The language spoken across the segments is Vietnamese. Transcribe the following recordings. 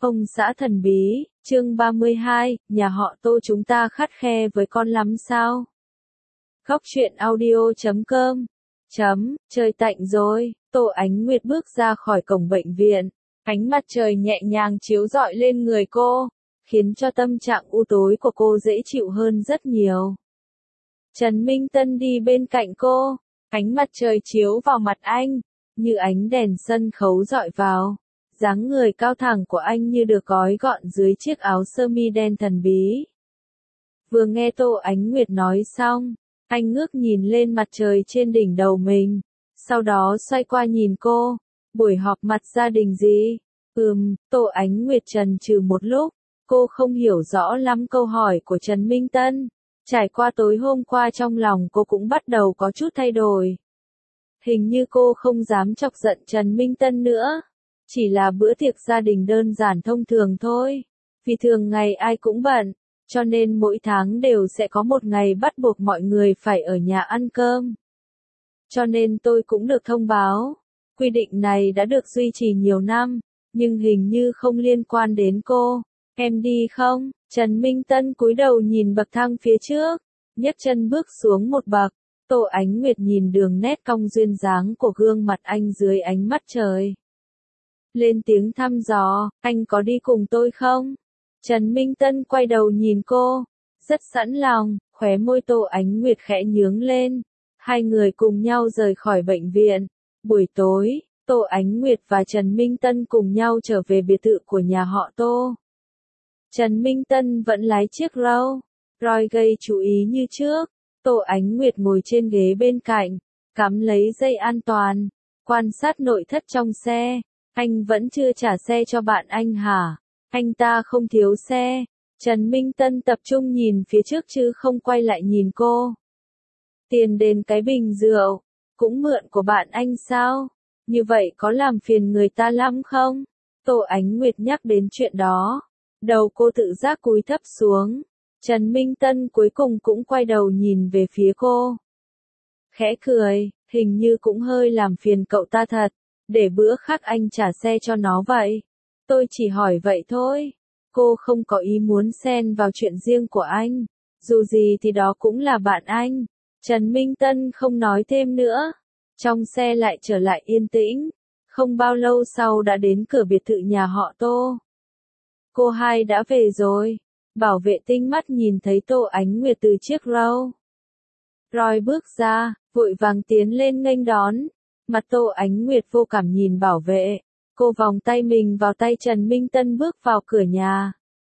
Ông xã thần bí, chương 32, nhà họ Tô chúng ta khắt khe với con lắm sao? Góc truyện audio.com Trời tạnh rồi, Tô Ánh Nguyệt bước ra khỏi cổng bệnh viện. Ánh mặt trời nhẹ nhàng chiếu rọi lên người cô, khiến cho tâm trạng u tối của cô dễ chịu hơn rất nhiều. Trần Minh Tân đi bên cạnh cô, ánh mặt trời chiếu vào mặt anh, như ánh đèn sân khấu rọi vào. Dáng người cao thẳng của anh như được gói gọn dưới chiếc áo sơ mi đen thần bí. Vừa nghe Tô Ánh Nguyệt nói xong, anh ngước nhìn lên mặt trời trên đỉnh đầu mình, sau đó xoay qua nhìn cô. Buổi họp mặt gia đình gì? Tô Ánh Nguyệt chần chừ một lúc, cô không hiểu rõ lắm câu hỏi của Trần Minh Tân. Trải qua tối hôm qua trong lòng cô cũng bắt đầu có chút thay đổi. Hình như cô không dám chọc giận Trần Minh Tân nữa. Chỉ là bữa tiệc gia đình đơn giản thông thường thôi. Vì thường ngày ai cũng bận, cho nên mỗi tháng đều sẽ có một ngày bắt buộc mọi người phải ở nhà ăn cơm. Cho nên tôi cũng được thông báo. Quy định này đã được duy trì nhiều năm, nhưng hình như không liên quan đến cô. Em đi không? Trần Minh Tân cúi đầu nhìn bậc thang phía trước, nhấc chân bước xuống một bậc. Tô Ánh Nguyệt nhìn đường nét cong duyên dáng của gương mặt anh dưới ánh mắt trời. Lên tiếng thăm dò, anh có đi cùng tôi không? Trần Minh Tân quay đầu nhìn cô, rất sẵn lòng, khóe môi Tô Ánh Nguyệt khẽ nhướng lên. Hai người cùng nhau rời khỏi bệnh viện. Buổi tối, Tô Ánh Nguyệt và Trần Minh Tân cùng nhau trở về biệt thự của nhà họ Tô. Trần Minh Tân vẫn lái chiếc Roy gây chú ý như trước. Tô Ánh Nguyệt ngồi trên ghế bên cạnh, cắm lấy dây an toàn, quan sát nội thất trong xe. Anh vẫn chưa trả xe cho bạn anh hả? Anh ta không thiếu xe. Trần Minh Tân tập trung nhìn phía trước chứ không quay lại nhìn cô. Tiền đền cái bình rượu, cũng mượn của bạn anh sao? Như vậy có làm phiền người ta lắm không? Tô Ánh Nguyệt nhắc đến chuyện đó. Đầu cô tự giác cúi thấp xuống. Trần Minh Tân cuối cùng cũng quay đầu nhìn về phía cô. Khẽ cười, hình như cũng hơi làm phiền cậu ta thật. Để bữa khác anh trả xe cho nó vậy. Tôi chỉ hỏi vậy thôi. Cô không có ý muốn xen vào chuyện riêng của anh. Dù gì thì đó cũng là bạn anh. Trần Minh Tân không nói thêm nữa. Trong xe lại trở lại yên tĩnh. Không bao lâu sau đã đến cửa biệt thự nhà họ Tô. Cô hai đã về rồi. Bảo vệ tinh mắt nhìn thấy Tô Ánh Nguyệt từ chiếc Roy bước ra, vội vàng tiến lên nghênh đón. Mặt Tô Ánh Nguyệt vô cảm nhìn bảo vệ. Cô vòng tay mình vào tay Trần Minh Tân bước vào cửa nhà.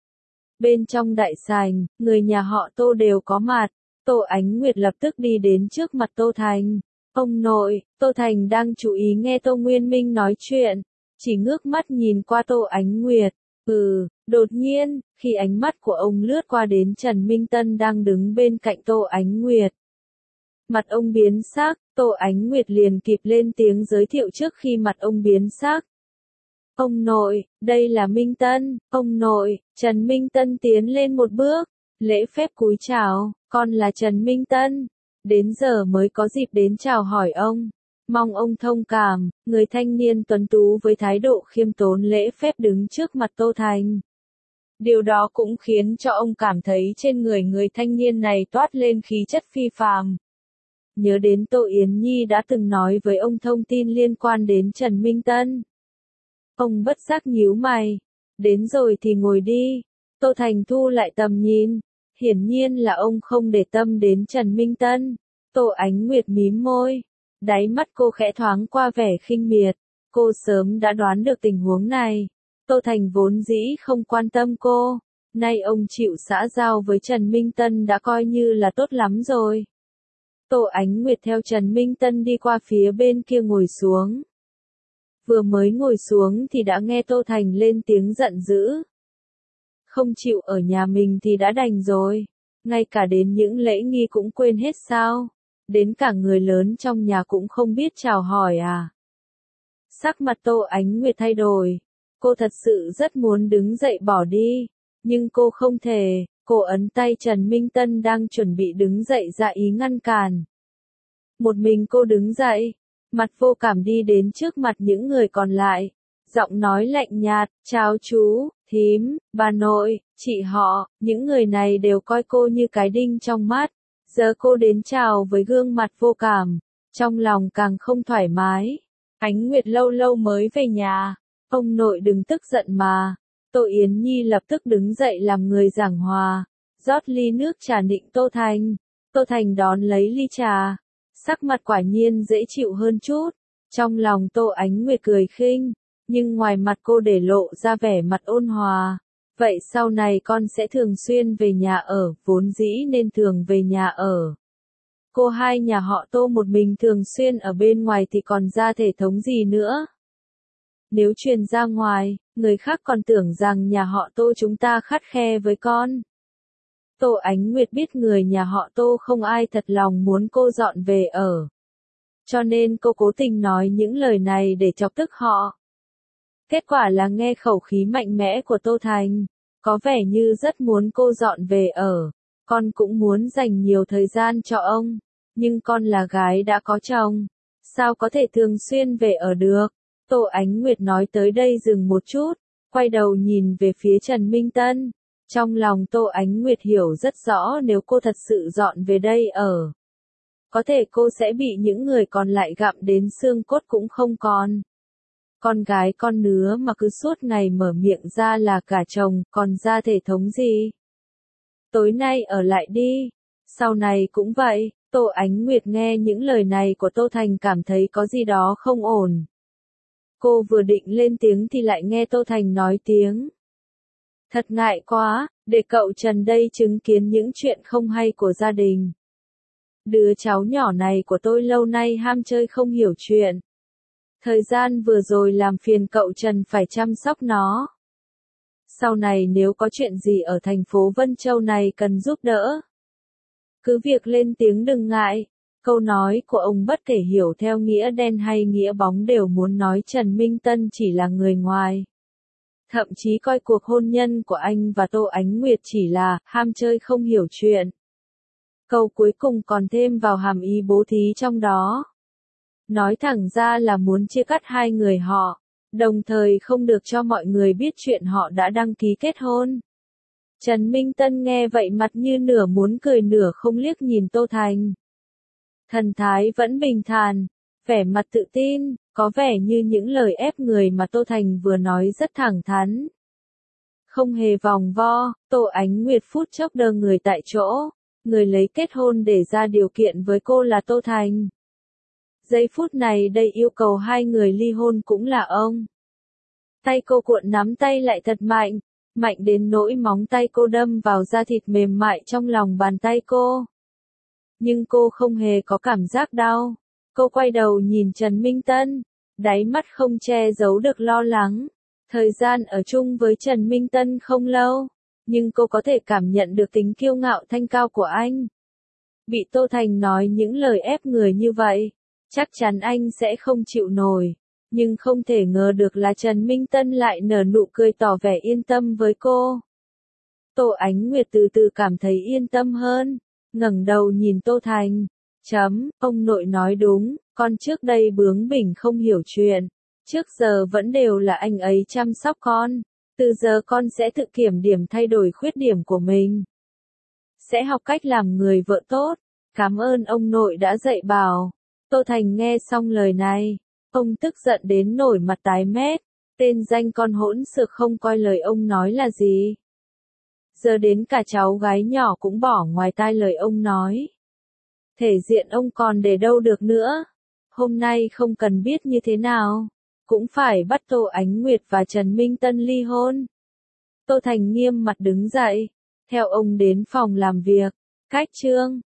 Bên trong đại sảnh, người nhà họ Tô đều có mặt. Tô Ánh Nguyệt lập tức đi đến trước mặt Tô Thành. Ông nội, Tô Thành đang chú ý nghe Tô Nguyên Minh nói chuyện. Chỉ ngước mắt nhìn qua Tô Ánh Nguyệt. Đột nhiên, khi ánh mắt của ông lướt qua đến Trần Minh Tân đang đứng bên cạnh Tô Ánh Nguyệt. Mặt ông biến sắc, Tô Ánh Nguyệt liền kịp lên tiếng giới thiệu trước khi mặt ông biến sắc. Ông nội, đây là Minh Tân. Ông nội. Trần Minh Tân tiến lên một bước, lễ phép cúi chào, con là Trần Minh Tân. Đến giờ mới có dịp đến chào hỏi ông. Mong ông thông cảm. Người thanh niên tuấn tú với thái độ khiêm tốn lễ phép đứng trước mặt Tô Thành. Điều đó cũng khiến cho ông cảm thấy trên người thanh niên này toát lên khí chất phi phàm. Nhớ đến Tô Yến Nhi đã từng nói với ông thông tin liên quan đến Trần Minh Tân. Ông bất giác nhíu mày. Đến rồi thì ngồi đi. Tô Thành thu lại tầm nhìn. Hiển nhiên là ông không để tâm đến Trần Minh Tân. Tô Ánh Nguyệt mím môi. Đáy mắt cô khẽ thoáng qua vẻ khinh miệt. Cô sớm đã đoán được tình huống này. Tô Thành vốn dĩ không quan tâm cô. Nay ông chịu xã giao với Trần Minh Tân đã coi như là tốt lắm rồi. Tô Ánh Nguyệt theo Trần Minh Tân đi qua phía bên kia ngồi xuống. Vừa mới ngồi xuống thì đã nghe Tô Thành lên tiếng giận dữ. Không chịu ở nhà mình thì đã đành rồi. Ngay cả đến những lễ nghi cũng quên hết sao? Đến cả người lớn trong nhà cũng không biết chào hỏi à? Sắc mặt Tô Ánh Nguyệt thay đổi. Cô thật sự rất muốn đứng dậy bỏ đi. Nhưng cô không thể. Cô ấn tay Trần Minh Tân đang chuẩn bị đứng dậy ra ý ngăn cản. Một mình cô đứng dậy. Mặt vô cảm đi đến trước mặt những người còn lại. Giọng nói lạnh nhạt, chào chú, thím, bà nội, chị họ, những người này đều coi cô như cái đinh trong mắt. Giờ cô đến chào với gương mặt vô cảm, trong lòng càng không thoải mái. Ánh Nguyệt lâu lâu mới về nhà, ông nội đừng tức giận mà. Tô Yến Nhi lập tức đứng dậy làm người giảng hòa, rót ly nước trà nịnh Tô Thành. Tô Thành đón lấy ly trà, sắc mặt quả nhiên dễ chịu hơn chút. Trong lòng Tô Ánh Nguyệt cười khinh, nhưng ngoài mặt cô để lộ ra vẻ mặt ôn hòa. Vậy sau này con sẽ thường xuyên về nhà ở, vốn dĩ nên thường về nhà ở. Cô hai nhà họ Tô một mình thường xuyên ở bên ngoài thì còn ra thể thống gì nữa. Nếu truyền ra ngoài, người khác còn tưởng rằng nhà họ Tô chúng ta khắt khe với con. Tô Ánh Nguyệt biết người nhà họ Tô không ai thật lòng muốn cô dọn về ở. Cho nên cô cố tình nói những lời này để chọc tức họ. Kết quả là nghe khẩu khí mạnh mẽ của Tô Thành, có vẻ như rất muốn cô dọn về ở. Con cũng muốn dành nhiều thời gian cho ông, nhưng con là gái đã có chồng, sao có thể thường xuyên về ở được. Tô Ánh Nguyệt nói tới đây dừng một chút, quay đầu nhìn về phía Trần Minh Tân. Trong lòng Tô Ánh Nguyệt hiểu rất rõ nếu cô thật sự dọn về đây ở, có thể cô sẽ bị những người còn lại gặm đến xương cốt cũng không còn. Con gái con nứa mà cứ suốt ngày mở miệng ra là cả chồng, còn ra thể thống gì. Tối nay ở lại đi, sau này cũng vậy. Tô Ánh Nguyệt nghe những lời này của Tô Thành cảm thấy có gì đó không ổn. Cô vừa định lên tiếng thì lại nghe Tô Thành nói tiếng. Thật ngại quá, để cậu Trần đây chứng kiến những chuyện không hay của gia đình. Đứa cháu nhỏ này của tôi lâu nay ham chơi không hiểu chuyện. Thời gian vừa rồi làm phiền cậu Trần phải chăm sóc nó. Sau này nếu có chuyện gì ở thành phố Vân Châu này cần giúp đỡ, cứ việc lên tiếng đừng ngại. Câu nói của ông bất kể hiểu theo nghĩa đen hay nghĩa bóng đều muốn nói Trần Minh Tân chỉ là người ngoài. Thậm chí coi cuộc hôn nhân của anh và Tô Ánh Nguyệt chỉ là ham chơi không hiểu chuyện. Câu cuối cùng còn thêm vào hàm ý bố thí trong đó. Nói thẳng ra là muốn chia cắt hai người họ, đồng thời không được cho mọi người biết chuyện họ đã đăng ký kết hôn. Trần Minh Tân nghe vậy mặt như nửa muốn cười nửa không liếc nhìn Tô Thành. Thần thái vẫn bình thản, vẻ mặt tự tin, có vẻ như những lời ép người mà Tô Thành vừa nói rất thẳng thắn. Không hề vòng vo, Tô Ánh Nguyệt phút chốc đơ người tại chỗ, người lấy kết hôn để ra điều kiện với cô là Tô Thành. Giây phút này đây yêu cầu hai người ly hôn cũng là ông. Tay cô cuộn nắm tay lại thật mạnh, mạnh đến nỗi móng tay cô đâm vào da thịt mềm mại trong lòng bàn tay cô. Nhưng cô không hề có cảm giác đau. Cô quay đầu nhìn Trần Minh Tân, đáy mắt không che giấu được lo lắng. Thời gian ở chung với Trần Minh Tân không lâu, nhưng cô có thể cảm nhận được tính kiêu ngạo thanh cao của anh. Bị Tô Thành nói những lời ép người như vậy, chắc chắn anh sẽ không chịu nổi. Nhưng không thể ngờ được là Trần Minh Tân lại nở nụ cười tỏ vẻ yên tâm với cô. Tô Ánh Nguyệt từ từ cảm thấy yên tâm hơn, ngẩng đầu nhìn Tô Thành. Ông nội nói đúng, con trước đây bướng bỉnh không hiểu chuyện. Trước giờ vẫn đều là anh ấy chăm sóc con. Từ giờ con sẽ tự kiểm điểm thay đổi khuyết điểm của mình. Sẽ học cách làm người vợ tốt. Cảm ơn ông nội đã dạy bảo. Tô Thành nghe xong lời này, ông tức giận đến nổi mặt tái mét. Tên danh con hỗn xược không coi lời ông nói là gì. Giờ đến cả cháu gái nhỏ cũng bỏ ngoài tai lời ông nói. Thể diện ông còn để đâu được nữa. Hôm nay không cần biết như thế nào, cũng phải bắt Tô Ánh Nguyệt và Trần Minh Tân ly hôn. Tô Thành nghiêm mặt đứng dậy, theo ông đến phòng làm việc. Cách chương